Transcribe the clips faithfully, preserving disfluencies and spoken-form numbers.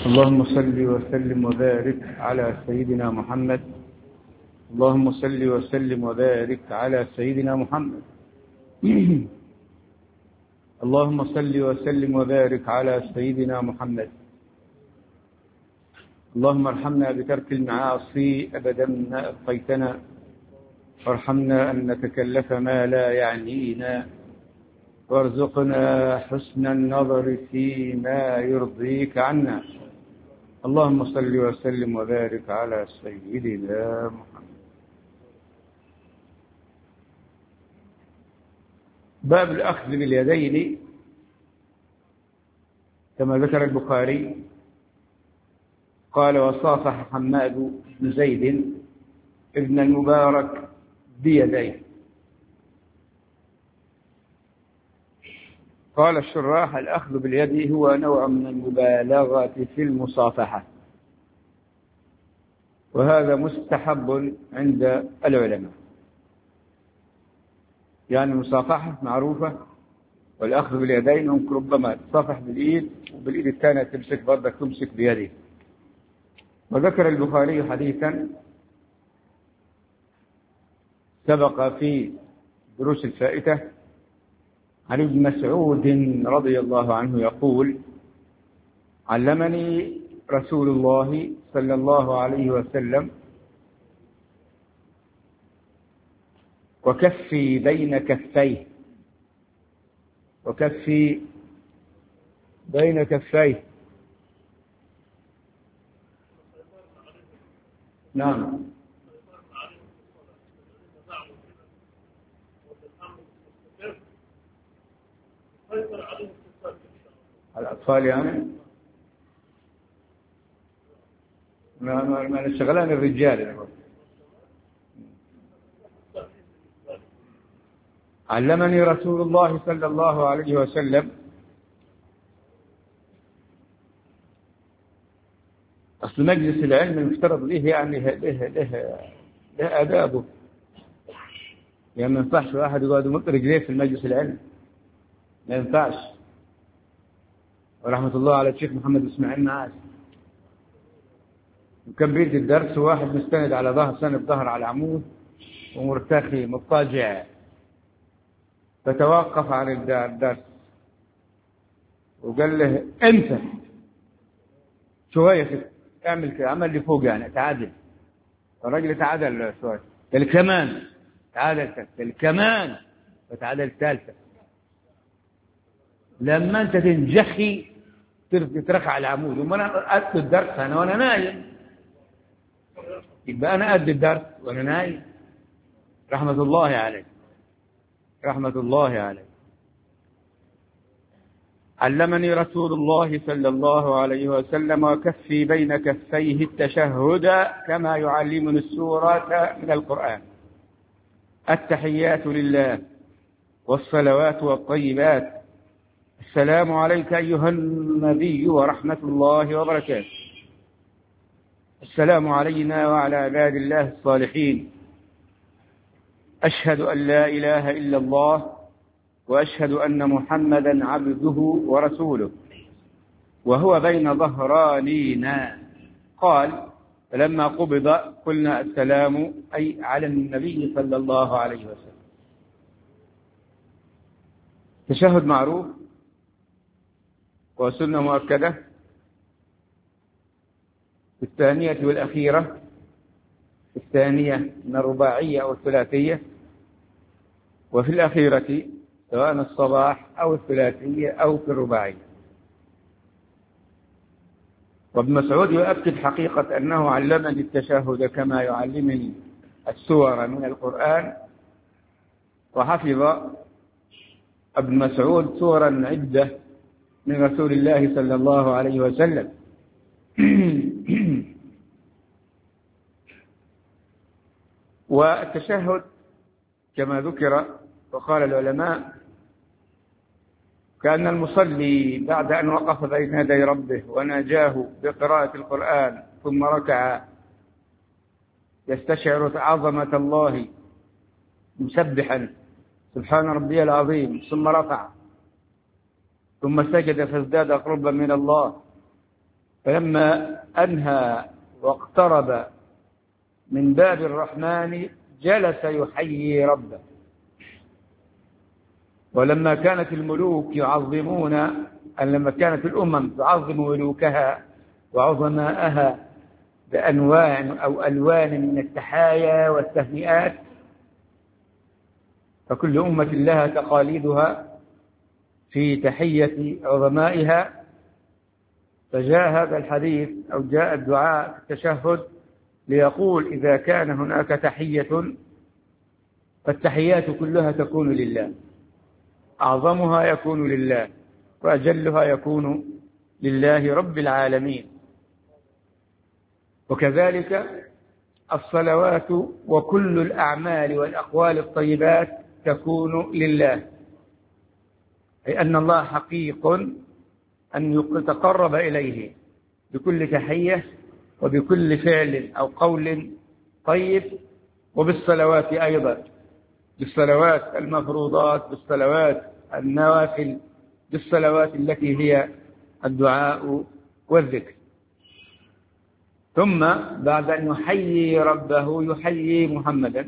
اللهم صل وسلم وبارك على سيدنا محمد. اللهم صل وسلم وبارك على سيدنا محمد. اللهم صل وسلم وبارك على سيدنا محمد. اللهم ارحمنا بترك المعاصي أبدا ما أبقيتنا، وارحمنا أن نتكلف ما لا يعنينا، وارزقنا حسن النظر فيما يرضيك عنا. اللهم صل وسلم وبارك على سيدنا محمد. باب الأخذ باليدين كما ذكر البخاري قال: وصافح حماد بن زيد ابن المبارك بيديه. قال الشراح: الأخذ باليد هو نوع من المبالغة في المصافحة، وهذا مستحب عند العلماء. يعني المصافحة معروفة، والأخذ باليدين ممكن ربما تصافح بالإيد، وبالإيد الثانية تمسك برضك تمسك بيده. وذكر البخاري حديثا سبق في دروس الفائتة عن ابن مسعود رضي الله عنه يقول: علمني رسول الله صلى الله عليه وسلم وكفي بين كفيه وكفي بين كفيه نعم. الأطفال يعني ما ما ما الشغلان الرجال. علمني رسول الله صلى الله عليه وسلم. أصل مجلس العلم المفترض له يعني له له له, له آدابه. يعني ما ينفعش واحد يقعد يمط رجليه في المجلس العلم، ما ينفعش. ورحمة الله على الشيخ محمد إسماعيل معاذ، وكان بيدي الدرس واحد مستند على ظهر سند ظهر على عمود ومرتخي مضطجع، فتوقف عن الدرس وقال له: انت شوية اعمل كده، عمل لي فوق يعني تعادل. الراجل تعادل شوية، قال كمان تعادل، قال كمان، فتعادل ثالثة. لما انت تنجخي تترخى على العمود، وما انا ادي الدرس انا وانا نايم، يبقى انا ادي الدرس وانا نايم. رحمة الله عليه، رحمة الله عليه. علمني رسول الله صلى الله عليه وسلم وكفي بين كفيه التشهد كما يعلمني السورة من القرآن. التحيات لله والصلوات والطيبات. السلام عليك أيها النبي ورحمة الله وبركاته. السلام علينا وعلى عباد الله الصالحين. أشهد أن لا إله إلا الله وأشهد أن محمدا عبده ورسوله وهو بين ظهرانينا. قال: فلما قبض قلنا السلام أي على النبي صلى الله عليه وسلم. تشهد معروف وسنة مؤكدة في الثانية والأخيرة، الثانية من الرباعية أو الثلاثية، وفي الأخيرة سواء الصباح أو الثلاثية أو في الرباعية. وابن مسعود يؤكد حقيقة أنه علمني التشهد كما يعلمني السور من القرآن. وحفظ ابن مسعود سورا عدة من رسول الله صلى الله عليه وسلم. والتشهد كما ذكر وقال العلماء كأن المصلي بعد أن وقف بين يدي ربه وناجاه بقراءة القرآن ثم ركع يستشعر عظمة الله مسبحا سبحان ربي العظيم، ثم رفع ثم سجد فازداد قربا من الله، فلما أنهى واقترب من باب الرحمن جلس يحيي ربه. ولما كانت الملوك يعظمون أن لما كانت الأمم تعظم ملوكها وعظماءها بأنواع أو ألوان من التحايا والتهنئات، فكل أمة لها تقاليدها في تحية عظمائها، فجاء هذا الحديث أو جاء الدعاء في التشهد ليقول إذا كان هناك تحية فالتحيات كلها تكون لله، أعظمها يكون لله وأجلها يكون لله رب العالمين. وكذلك الصلوات وكل الأعمال والأقوال الطيبات تكون لله، أي أن الله حقيق أن يتقرب إليه بكل تحية وبكل فعل أو قول طيب، وبالصلوات أيضا، بالصلوات المفروضات، بالصلوات النوافل، بالصلوات التي هي الدعاء والذكر. ثم بعد أن يحيي ربه يحيي محمدا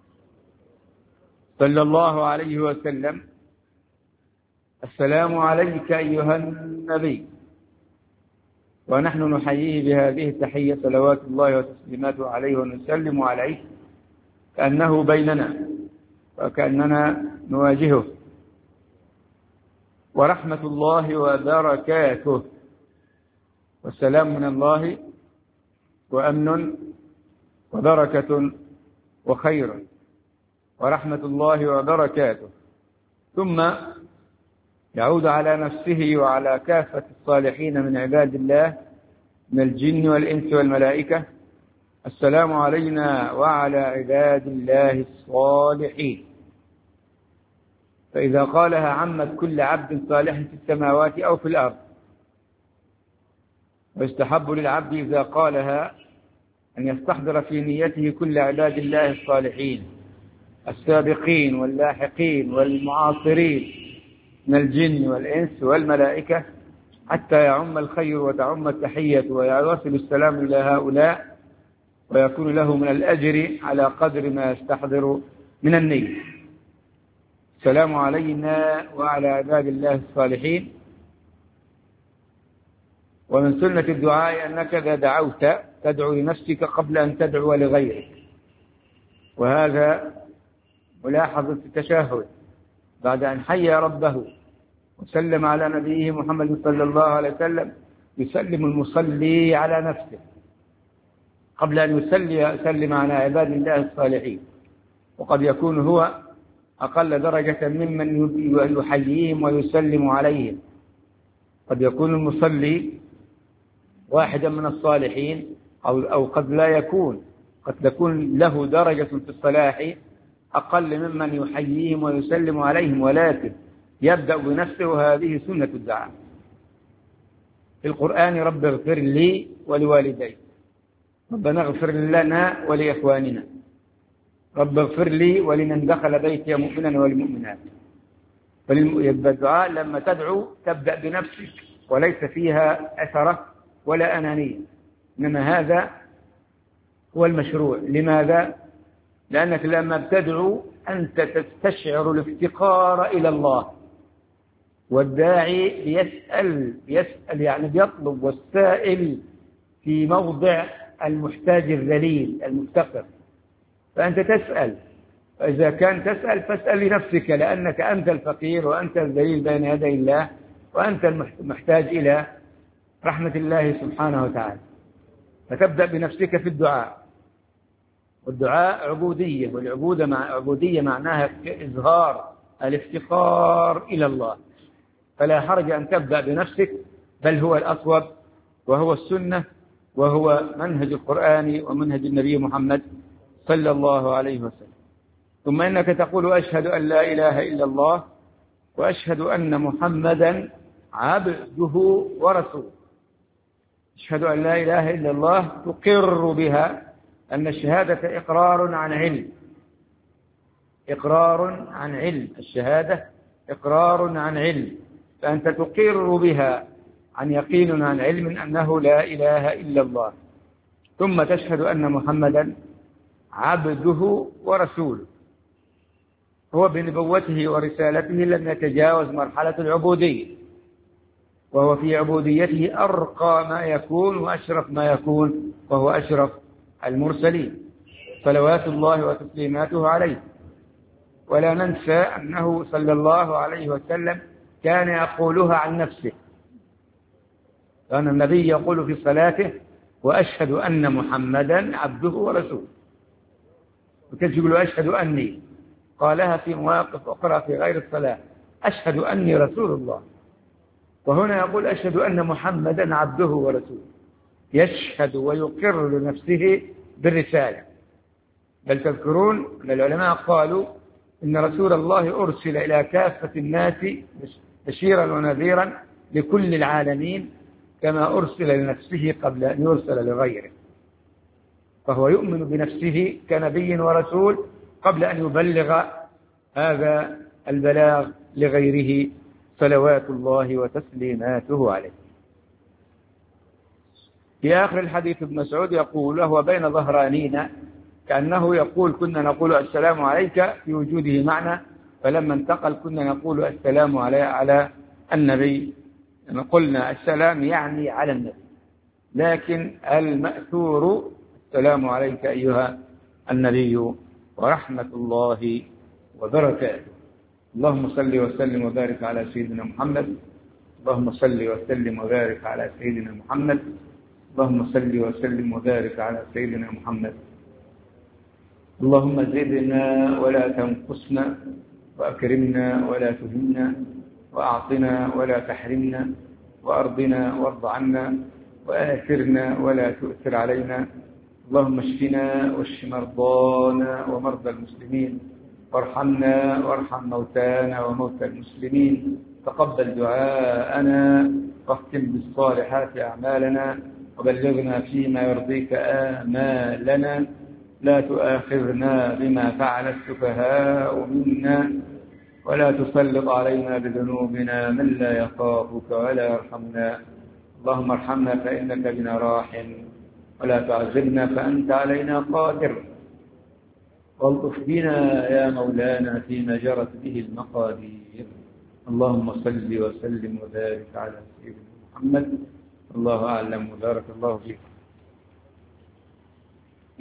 صلى الله عليه وسلم: السلام عليك أيها النبي. ونحن نحييه بهذه التحية صلوات الله وتسليماته عليه ونسلم عليه كأنه بيننا وكأننا نواجهه. ورحمة الله وبركاته، والسلام من الله وأمن وبركة وخير، ورحمة الله وبركاته. ثم يعود على نفسه وعلى كافة الصالحين من عباد الله من الجن والإنس والملائكة: السلام علينا وعلى عباد الله الصالحين. فإذا قالها عمت كل عبد صالح في السماوات أو في الأرض. ويستحب للعبد إذا قالها أن يستحضر في نيته كل عباد الله الصالحين السابقين واللاحقين والمعاصرين من الجن والإنس والملائكة، حتى يعم الخير وتعم التحية ويصل السلام إلى هؤلاء، ويكون له من الأجر على قدر ما يستحضر من النية. السلام علينا وعلى عباد الله الصالحين. ومن سنة الدعاء أنك إذا دعوت تدعو لنفسك قبل أن تدعو لغيرك، وهذا ملاحظ في التشهد بعد أن حيى ربه وسلم على نبيه محمد صلى الله عليه وسلم. يسلم المصلي على نفسه قبل أن يسلي يسلم على عباد الله الصالحين، وقد يكون هو أقل درجة ممن يحييهم ويسلم عليهم. قد يكون المصلي واحدا من الصالحين أو, أو قد لا يكون، قد تكون له درجة في الصلاح أقل ممن يحييهم ويسلم عليهم، ولكن يبدأ بنفسه، وهذه سنة الدعاء في القرآن: رب اغفر لي ولوالدي، ربنا اغفر لنا ولإخواننا، رب اغفر لي ولمن دخل بيتي مؤمنا والمؤمنات. فالدعاء لما تدعو تبدأ بنفسك وليس فيها أثرة ولا أنانية، إنما هذا هو المشروع. لماذا؟ لأنك لما بتدعو أنت تستشعر الافتقار إلى الله، والداعي بيسأل بيسأل يعني بيطلب، والسائل في موضع المحتاج الذليل المفتقر، فأنت تسأل. فإذا كان تسأل فاسأل لنفسك، لأنك أنت الفقير وأنت الذليل بين يدي الله، وأنت المحتاج إلى رحمة الله سبحانه وتعالى. فتبدأ بنفسك في الدعاء. والدعاء عبودية، والعبودية مع عبودية معناها إظهار الافتقار إلى الله، فلا حرج أن تبدأ بنفسك، بل هو الأصوب وهو السنة وهو منهج القرآن ومنهج النبي محمد صلى الله عليه وسلم. ثم إنك تقول: أشهد أن لا إله إلا الله وأشهد أن محمدا عبده ورسوله. أشهد أن لا إله إلا الله تقر بها أن الشهادة إقرار عن علم، إقرار عن علم، الشهادة إقرار عن علم، فأنت تقر بها عن يقين عن علم أنه لا إله إلا الله، ثم تشهد أن محمدا عبده ورسوله. هو بنبوته ورسالته لم يتجاوز مرحلة العبودية، وهو في عبوديته أرقى ما يكون وأشرف ما يكون، وهو أشرف المرسلين صلوات الله وتسليماته عليه. ولا ننسى أنه صلى الله عليه وسلم كان يقولها عن نفسه، كان النبي يقول في صلاته: وأشهد أن محمدا عبده ورسوله. وكان يقول أشهد أني، قالها في مواقف أخرى في غير الصلاة: أشهد أني رسول الله. وهنا يقول أشهد أن محمدا عبده ورسوله، يشهد ويقر لنفسه بالرسالة. بل تذكرون أن العلماء قالوا إن رسول الله أرسل إلى كافة الناس بشيرا ونذيرا لكل العالمين، كما أرسل لنفسه قبل أن يرسل لغيره. فهو يؤمن بنفسه كنبي ورسول قبل أن يبلغ هذا البلاغ لغيره صلوات الله وتسليماته عليه. في آخر الحديث ابن مسعود يقول: وهو بين ظهرانينا، كأنه يقول: كنا نقول السلام عليك في وجوده معنا، فلما انتقل كنا نقول السلام على على النبي. قلنا السلام يعني على النبي، لكن المأثور السلام عليك أيها النبي ورحمة الله وبركاته. اللهم صل وسلم وبارك على سيدنا محمد. اللهم صل وسلم وبارك على سيدنا محمد. اللهم صل وسلم وبارك على سيدنا محمد. اللهم زدنا ولا تنقصنا، وأكرمنا ولا تهنا، وأعطنا ولا تحرمنا، وأرضنا وارض عنا، وآثرنا ولا تؤثر علينا. اللهم اشفنا واشف مرضانا ومرضى المسلمين، وارحمنا وارحم موتانا وموتى المسلمين. تقبل دعاءنا، واختم بالصالحات أعمالنا، وبلغنا فيما يرضيك آمالنا. لا تؤاخذنا بما فعل السفهاء منا، ولا تسلط علينا بذنوبنا من لا يخافك ولا يرحمنا. اللهم ارحمنا فإنك بنا راحم، ولا تعذبنا فأنت علينا قادر. والطف بنا يا مولانا فيما جرت به المقادير. اللهم صل وسلم وبارك على سيدنا محمد. الله أعلم وبارك الله فيك.